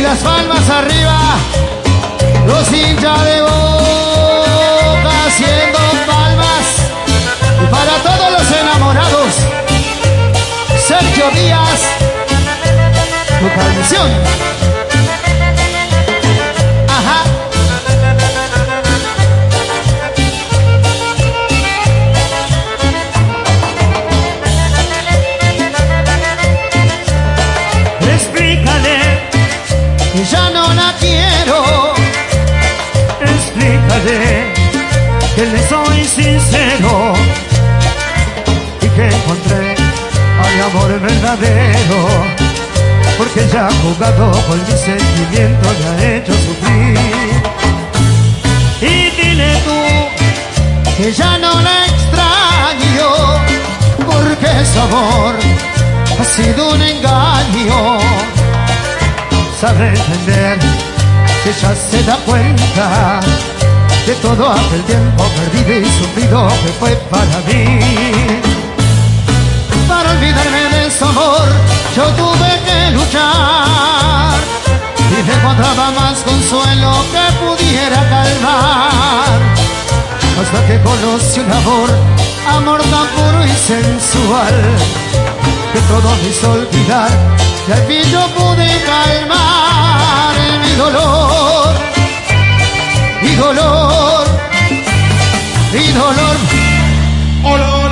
las palmas arriba, los hinchas de Boca haciendo palmas. Y para todos los enamorados, Sergio Díaz, tu canción. Ajá. Explícale que ya no la quiero. Explícale que le soy sincero y que encontré al amor verdadero, porque ya ha jugado con mis sentimientos, me ha hecho sufrir. Y dile tú Que ya no la extraño, porque su amor ha sido un engaño. sabré entender que ya se da cuenta de todo aquel tiempo perdido y sufrido que fue para mí. Para olvidarme de su amor, yo tuve que luchar y le encontraba más consuelo que pudiera calmar. Hasta que conocí un amor tan puro y sensual, que todo me hizo olvidar, y al fin yo pude calmar mi dolor, mi dolor, mi dolor. Hola.